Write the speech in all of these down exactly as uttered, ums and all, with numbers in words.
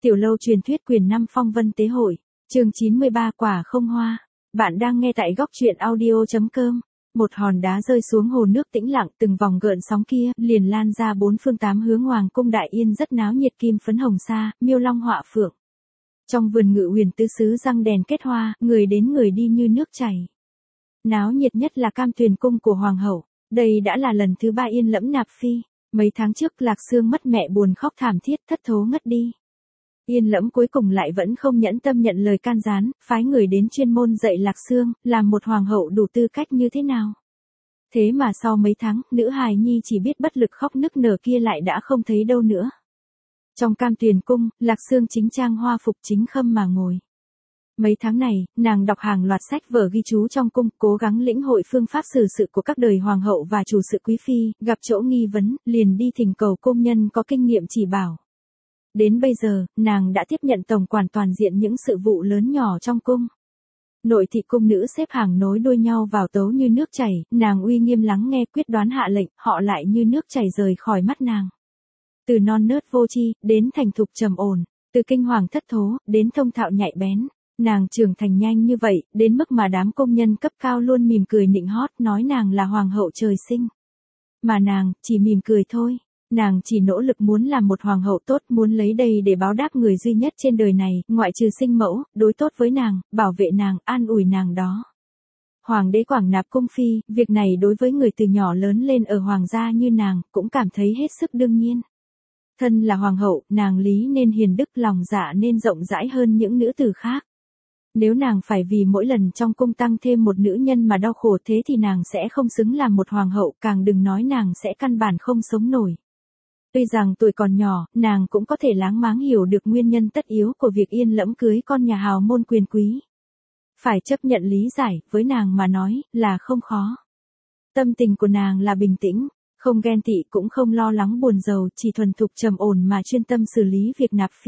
Tiểu lâu truyền thuyết quyền năm phong vân tế hội, chương chín mươi ba quả không hoa. Bạn đang nghe tại góc truyện audio chấm com. Một hòn đá rơi xuống hồ nước tĩnh lặng, từng vòng gợn sóng kia liền lan ra bốn phương tám hướng. Hoàng cung đại yên rất náo nhiệt, kim phấn hồng sa, miêu long họa phượng. Trong vườn ngự huyền tứ xứ răng đèn kết hoa, người đến người đi như nước chảy. Náo nhiệt nhất là Cam Tuyền cung của hoàng hậu. Đây đã là lần thứ ba Yên Lẫm nạp phi. Mấy tháng trước Lạc Sương mất mẹ buồn khóc thảm thiết, thất thố ngất đi. Yên Lẫm cuối cùng lại vẫn không nhẫn tâm nhận lời can gián, phái người đến chuyên môn dạy Lạc Sương, làm một hoàng hậu đủ tư cách như thế nào. Thế mà sau mấy tháng, nữ hài nhi chỉ biết bất lực khóc nức nở kia lại đã không thấy đâu nữa. Trong Cam Tuyền cung, Lạc Sương chính trang hoa phục chính khâm mà ngồi. Mấy tháng này, nàng đọc hàng loạt sách vở ghi chú trong cung, cố gắng lĩnh hội phương pháp xử sự của các đời hoàng hậu và chủ sự quý phi, gặp chỗ nghi vấn, liền đi thỉnh cầu cung nhân có kinh nghiệm chỉ bảo. Đến bây giờ, nàng đã tiếp nhận tổng quản toàn diện những sự vụ lớn nhỏ trong cung. Nội thị cung nữ xếp hàng nối đuôi nhau vào tấu như nước chảy, nàng uy nghiêm lắng nghe quyết đoán hạ lệnh, họ lại như nước chảy rời khỏi mắt nàng. Từ non nớt vô tri, đến thành thục trầm ổn, từ kinh hoàng thất thố, đến thông thạo nhạy bén. Nàng trưởng thành nhanh như vậy, đến mức mà đám công nhân cấp cao luôn mỉm cười nịnh hót nói nàng là hoàng hậu trời sinh. Mà nàng, chỉ mỉm cười thôi. Nàng chỉ nỗ lực muốn làm một hoàng hậu tốt, muốn lấy đây để báo đáp người duy nhất trên đời này, ngoại trừ sinh mẫu, đối tốt với nàng, bảo vệ nàng, an ủi nàng đó. Hoàng đế quảng nạp cung phi, việc này đối với người từ nhỏ lớn lên ở hoàng gia như nàng, cũng cảm thấy hết sức đương nhiên. Thân là hoàng hậu, nàng lý nên hiền đức, lòng dạ nên rộng rãi hơn những nữ tử khác. Nếu nàng phải vì mỗi lần trong cung tăng thêm một nữ nhân mà đau khổ thế thì nàng sẽ không xứng làm một hoàng hậu, càng đừng nói nàng sẽ căn bản không sống nổi. Tuy rằng tuổi còn nhỏ, nàng cũng có thể láng máng hiểu được nguyên nhân tất yếu của việc Yên Lẫm cưới con nhà hào môn quyền quý. Phải chấp nhận lý giải, với nàng mà nói, là không khó. Tâm tình của nàng là bình tĩnh, không ghen tị cũng không lo lắng buồn rầu, chỉ thuần thục trầm ổn mà chuyên tâm xử lý việc nạp phi.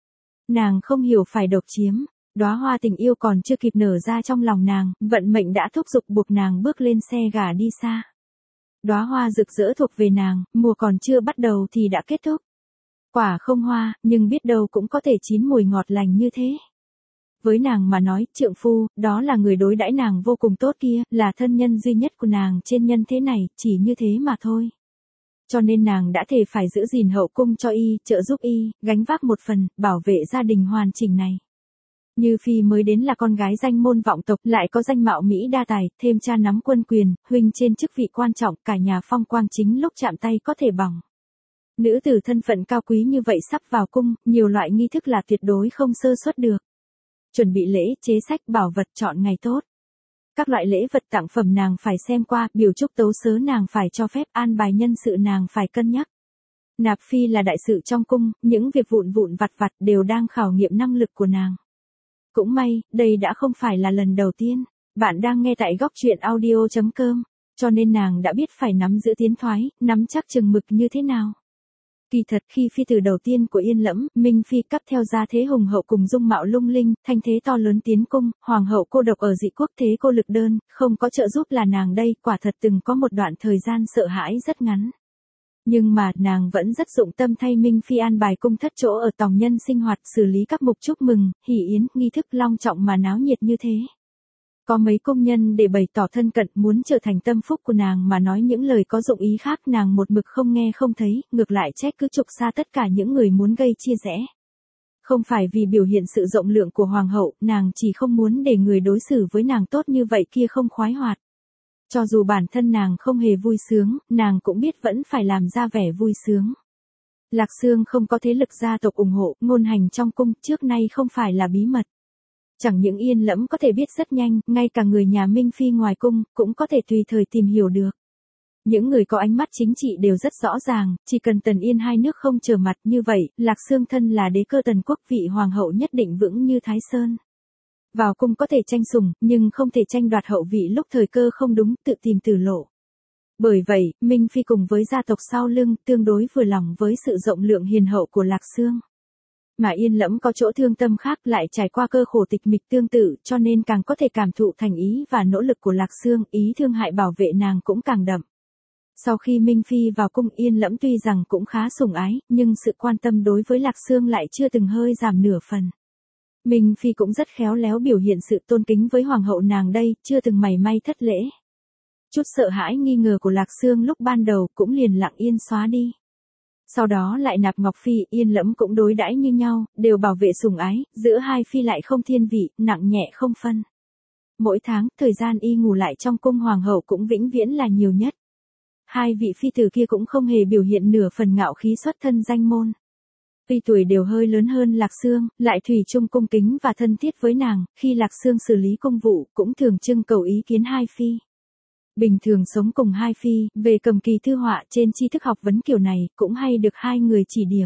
Nàng không hiểu phải độc chiếm, đóa hoa tình yêu còn chưa kịp nở ra trong lòng nàng, vận mệnh đã thúc giục buộc nàng bước lên xe gả đi xa. Đóa hoa rực rỡ thuộc về nàng, mùa còn chưa bắt đầu thì đã kết thúc. Quả không hoa, nhưng biết đâu cũng có thể chín mùi ngọt lành như thế. Với nàng mà nói, trượng phu, đó là người đối đãi nàng vô cùng tốt kia, là thân nhân duy nhất của nàng trên nhân thế này, chỉ như thế mà thôi. Cho nên nàng đã thề phải giữ gìn hậu cung cho y, trợ giúp y, gánh vác một phần, bảo vệ gia đình hoàn chỉnh này. Như Phi mới đến là con gái danh môn vọng tộc, lại có danh mạo Mỹ đa tài, thêm cha nắm quân quyền, huynh trên chức vị quan trọng, cả nhà phong quang chính lúc chạm tay có thể bằng. Nữ tử thân phận cao quý như vậy sắp vào cung, nhiều loại nghi thức là tuyệt đối không sơ suất được. Chuẩn bị lễ, chế sách, bảo vật, chọn ngày tốt. Các loại lễ vật tặng phẩm nàng phải xem qua, biểu chúc tấu sớ nàng phải cho phép, an bài nhân sự nàng phải cân nhắc. Nạp phi là đại sự trong cung, những việc vụn vụn vặt vặt đều đang khảo nghiệm năng lực của nàng. Cũng may, đây đã không phải là lần đầu tiên. Bạn đang nghe tại góc truyện audio chấm com, cho nên nàng đã biết phải nắm giữ tiến thoái, nắm chắc chừng mực như thế nào. Kỳ thật khi phi tử đầu tiên của Yên Lẫm, Minh Phi cấp theo gia thế hùng hậu cùng dung mạo lung linh, thanh thế to lớn tiến cung, hoàng hậu cô độc ở dị quốc thế cô lực đơn, không có trợ giúp là nàng đây, quả thật từng có một đoạn thời gian sợ hãi rất ngắn. Nhưng mà, nàng vẫn rất dụng tâm thay Minh Phi an bài cung thất chỗ ở tòng nhân sinh hoạt, xử lý các mục chúc mừng, hỷ yến, nghi thức long trọng mà náo nhiệt như thế. Có mấy công nhân để bày tỏ thân cận muốn trở thành tâm phúc của nàng mà nói những lời có dụng ý khác, nàng một mực không nghe không thấy, ngược lại trách cứ trục xa tất cả những người muốn gây chia rẽ. Không phải vì biểu hiện sự rộng lượng của hoàng hậu, nàng chỉ không muốn để người đối xử với nàng tốt như vậy kia không khoái hoạt. Cho dù bản thân nàng không hề vui sướng, nàng cũng biết vẫn phải làm ra vẻ vui sướng. Lạc Sương không có thế lực gia tộc ủng hộ, ngôn hành trong cung trước nay không phải là bí mật. Chẳng những Yên Lẫm có thể biết rất nhanh, ngay cả người nhà Minh Phi ngoài cung, cũng có thể tùy thời tìm hiểu được. Những người có ánh mắt chính trị đều rất rõ ràng, chỉ cần Tần Yên hai nước không trở mặt như vậy, Lạc Sương thân là đế cơ Tần quốc vị hoàng hậu nhất định vững như Thái Sơn. Vào cung có thể tranh sủng, nhưng không thể tranh đoạt hậu vị lúc thời cơ không đúng, tự tìm tử lộ. Bởi vậy, Minh Phi cùng với gia tộc sau lưng, tương đối vừa lòng với sự rộng lượng hiền hậu của Lạc Sương. Mà Yên Lẫm có chỗ thương tâm khác, lại trải qua cơ khổ tịch mịch tương tự, cho nên càng có thể cảm thụ thành ý và nỗ lực của Lạc Sương, ý thương hại bảo vệ nàng cũng càng đậm. Sau khi Minh Phi vào cung, Yên Lẫm tuy rằng cũng khá sủng ái, nhưng sự quan tâm đối với Lạc Sương lại chưa từng hơi giảm nửa phần. Minh Phi cũng rất khéo léo biểu hiện sự tôn kính với hoàng hậu nàng đây, chưa từng mảy may thất lễ. Chút sợ hãi nghi ngờ của Lạc Sương lúc ban đầu cũng liền lặng yên xóa đi. Sau đó lại nạp Ngọc Phi, Yên Lẫm cũng đối đãi như nhau, đều bảo vệ sủng ái, giữa hai phi lại không thiên vị, nặng nhẹ không phân. Mỗi tháng, thời gian y ngủ lại trong cung hoàng hậu cũng vĩnh viễn là nhiều nhất. Hai vị phi tử kia cũng không hề biểu hiện nửa phần ngạo khí xuất thân danh môn. Tuy tuổi đều hơi lớn hơn Lạc Sương, lại thủy chung cung kính và thân thiết với nàng, khi Lạc Sương xử lý công vụ, cũng thường trưng cầu ý kiến hai phi. Bình thường sống cùng hai phi, về cầm kỳ thư họa trên tri thức học vấn kiểu này, cũng hay được hai người chỉ điểm.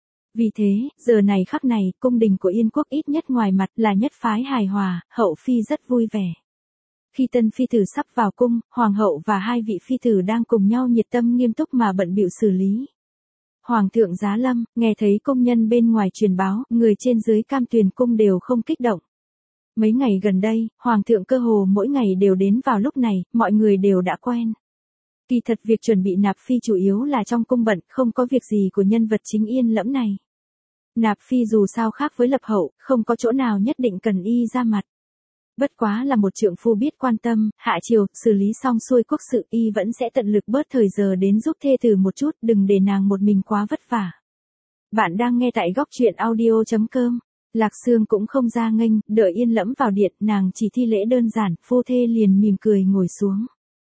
Vì thế, giờ này khắc này, cung đình của Yên quốc ít nhất ngoài mặt là nhất phái hài hòa, hậu phi rất vui vẻ. Khi tân phi tử sắp vào cung, hoàng hậu và hai vị phi tử đang cùng nhau nhiệt tâm nghiêm túc mà bận bịu xử lý. Hoàng thượng giá lâm, nghe thấy công nhân bên ngoài truyền báo, người trên dưới Cam Tuyền cung đều không kích động. Mấy ngày gần đây, hoàng thượng cơ hồ mỗi ngày đều đến vào lúc này, mọi người đều đã quen. Kỳ thật việc chuẩn bị nạp phi chủ yếu là trong cung bận, không có việc gì của nhân vật chính Yên Lẫm này. Nạp phi dù sao khác với lập hậu, không có chỗ nào nhất định cần y ra mặt. Bất quá là một trượng phu biết quan tâm, hạ triều, xử lý xong xuôi quốc sự, y vẫn sẽ tận lực bớt thời giờ đến giúp thê tử một chút, đừng để nàng một mình quá vất vả. Bạn đang nghe tại góc truyện audio chấm com. Lạc Sương cũng không ra nghênh, đợi Yên Lẫm vào điện, nàng chỉ thi lễ đơn giản, phu thê liền mỉm cười ngồi xuống.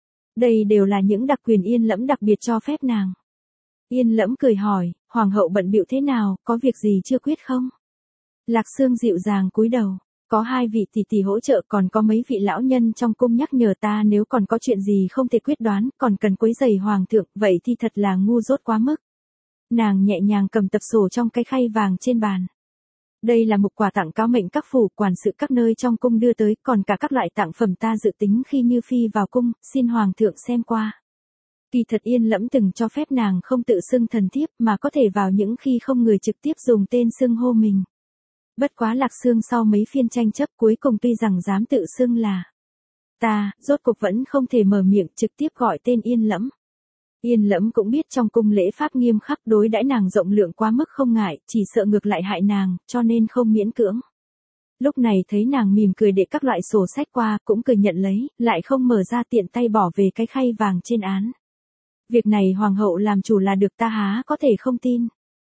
Đây đều là những đặc quyền Yên Lẫm đặc biệt cho phép nàng. Yên Lẫm cười hỏi, hoàng hậu bận bịu thế nào, có việc gì chưa quyết không? Lạc Sương dịu dàng cúi đầu. Có hai vị tỷ tỷ hỗ trợ, còn có mấy vị lão nhân trong cung nhắc nhở ta nếu còn có chuyện gì không thể quyết đoán, còn cần quấy rầy hoàng thượng, vậy thì thật là ngu dốt quá mức. Nàng nhẹ nhàng cầm tập sổ trong cái khay vàng trên bàn. Đây là một quà tặng cáo mệnh các phủ, quản sự các nơi trong cung đưa tới, còn cả các loại tặng phẩm ta dự tính khi Như Phi vào cung, xin hoàng thượng xem qua. Kỳ thật Yên Lẫm từng cho phép nàng không tự xưng thần thiếp mà có thể vào những khi không người trực tiếp dùng tên xưng hô mình. Bất quá Lạc Sương sau mấy phiên tranh chấp cuối cùng tuy rằng dám tự xưng là ta, rốt cuộc vẫn không thể mở miệng trực tiếp gọi tên Yên Lẫm. Yên Lẫm cũng biết trong cung lễ pháp nghiêm khắc, đối đãi nàng rộng lượng quá mức không ngại, chỉ sợ ngược lại hại nàng, cho nên không miễn cưỡng. Lúc này thấy nàng mỉm cười để các loại sổ sách qua, cũng cười nhận lấy, lại không mở ra, tiện tay bỏ về cái khay vàng trên án. Việc này hoàng hậu làm chủ là được, ta há có thể không tin.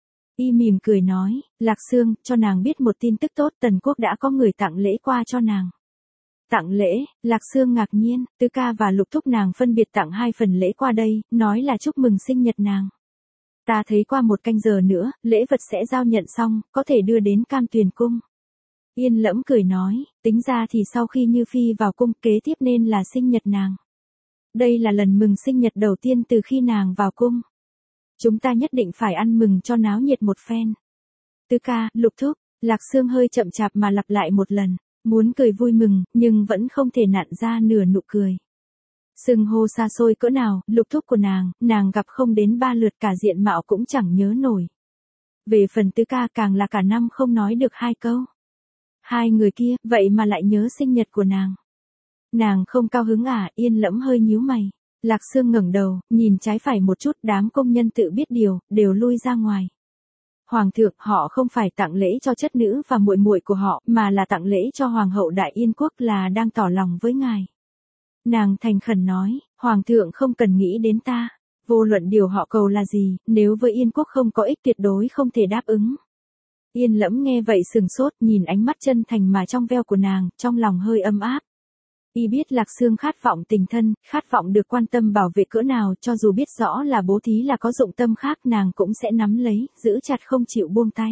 Y mỉm cười nói, Lạc Sương, cho nàng biết một tin tức tốt, Tần quốc đã có người tặng lễ qua cho nàng. Tặng lễ, Lạc Sương ngạc nhiên, Tứ ca và Lục thúc nàng phân biệt tặng hai phần lễ qua đây, nói là chúc mừng sinh nhật nàng. Ta thấy qua một canh giờ nữa, lễ vật sẽ giao nhận xong, có thể đưa đến Cam Tuyền cung. Yên Lẫm cười nói, tính ra thì sau khi Như Phi vào cung, kế tiếp nên là sinh nhật nàng. Đây là lần mừng sinh nhật đầu tiên từ khi nàng vào cung. Chúng ta nhất định phải ăn mừng cho náo nhiệt một phen. Tứ ca, Lục thúc, Lạc Sương hơi chậm chạp mà lặp lại một lần, muốn cười vui mừng, nhưng vẫn không thể nặn ra nửa nụ cười. Sừng hô xa xôi cỡ nào, Lục thúc của nàng, nàng gặp không đến ba lượt, cả diện mạo cũng chẳng nhớ nổi. Về phần Tứ ca càng là cả năm không nói được hai câu. Hai người kia, vậy mà lại nhớ sinh nhật của nàng. Nàng không cao hứng à? Yên Lẫm hơi nhíu mày. Lạc Sương ngẩng đầu, nhìn trái phải một chút, đám công nhân tự biết điều, đều lui ra ngoài. Hoàng thượng, họ không phải tặng lễ cho chất nữ và muội muội của họ, mà là tặng lễ cho hoàng hậu Đại Yên quốc, là đang tỏ lòng với ngài. Nàng thành khẩn nói, hoàng thượng không cần nghĩ đến ta, vô luận điều họ cầu là gì, nếu với Yên quốc không có ích tuyệt đối không thể đáp ứng. Yên Lẫm nghe vậy sừng sốt, nhìn ánh mắt chân thành mà trong veo của nàng, trong lòng hơi ấm áp. Y biết Lạc Sương khát vọng tình thân, khát vọng được quan tâm bảo vệ cỡ nào, cho dù biết rõ là bố thí là có dụng tâm khác, nàng cũng sẽ nắm lấy, giữ chặt không chịu buông tay.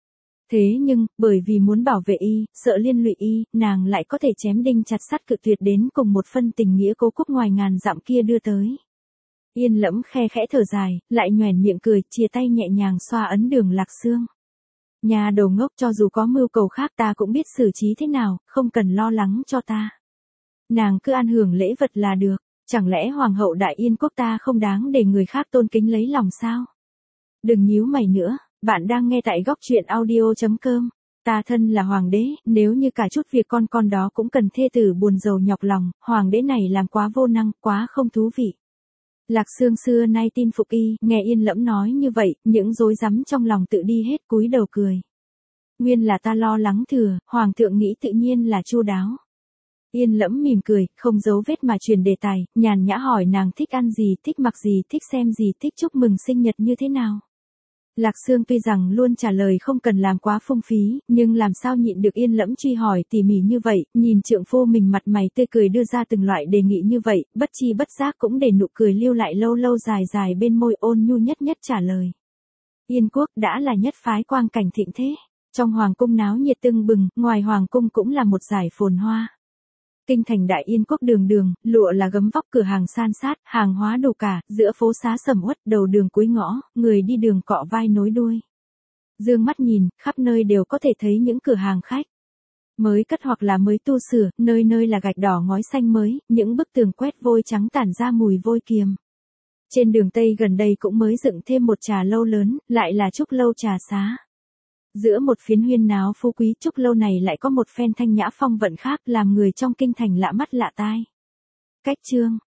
Thế nhưng, bởi vì muốn bảo vệ y, sợ liên lụy y, nàng lại có thể chém đinh chặt sắt cự tuyệt đến cùng một phân tình nghĩa cố cúc ngoài ngàn dặm kia đưa tới. Yên Lẫm khe khẽ thở dài, lại nhoẻn miệng cười, chia tay nhẹ nhàng xoa ấn đường Lạc Sương. Nhà đầu ngốc, cho dù có mưu cầu khác ta cũng biết xử trí thế nào, không cần lo lắng cho ta. Nàng cứ ăn hưởng lễ vật là được, chẳng lẽ hoàng hậu Đại Yên quốc ta không đáng để người khác tôn kính lấy lòng sao? Đừng nhíu mày nữa, bạn đang nghe tại góc truyện audio chấm com. Ta thân là hoàng đế, nếu như cả chút việc con con đó cũng cần thê tử buồn rầu nhọc lòng, hoàng đế này làm quá vô năng, quá không thú vị. Lạc Sương xưa nay tin phục y, nghe Yên Lẫm nói như vậy, những rối rắm trong lòng tự đi hết, cúi đầu cười. Nguyên là ta lo lắng thừa, Hoàng thượng nghĩ tự nhiên là chu đáo. Yên Lẫm mỉm cười, không giấu vết mà truyền đề tài, nhàn nhã hỏi nàng thích ăn gì, thích mặc gì, thích xem gì, thích chúc mừng sinh nhật như thế nào. Lạc Sương tuy rằng luôn trả lời không cần làm quá phung phí, nhưng làm sao nhịn được Yên Lẫm truy hỏi tỉ mỉ như vậy, nhìn trượng phu mình mặt mày tươi cười đưa ra từng loại đề nghị như vậy, bất chi bất giác cũng để nụ cười lưu lại lâu lâu dài dài bên môi, ôn nhu nhất nhất trả lời. Yên quốc đã là nhất phái quang cảnh thịnh thế, trong hoàng cung náo nhiệt tưng bừng, ngoài hoàng cung cũng là một dải phồn hoa. Kinh thành Đại Yên quốc đường đường, lụa là gấm vóc, cửa hàng san sát, hàng hóa đủ cả, giữa phố xá sầm uất, đầu đường cuối ngõ, người đi đường cọ vai nối đuôi. Dương mắt nhìn, khắp nơi đều có thể thấy những cửa hàng khách mới cất hoặc là mới tu sửa, nơi nơi là gạch đỏ ngói xanh mới, những bức tường quét vôi trắng tản ra mùi vôi kiềm. Trên đường Tây gần đây cũng mới dựng thêm một trà lâu lớn, lại là Trúc Lâu trà xá. Giữa một phiến huyên náo phú quý, Trúc Lâu này lại có một phen thanh nhã phong vận khác, làm người trong kinh thành lạ mắt lạ tai. Cách chương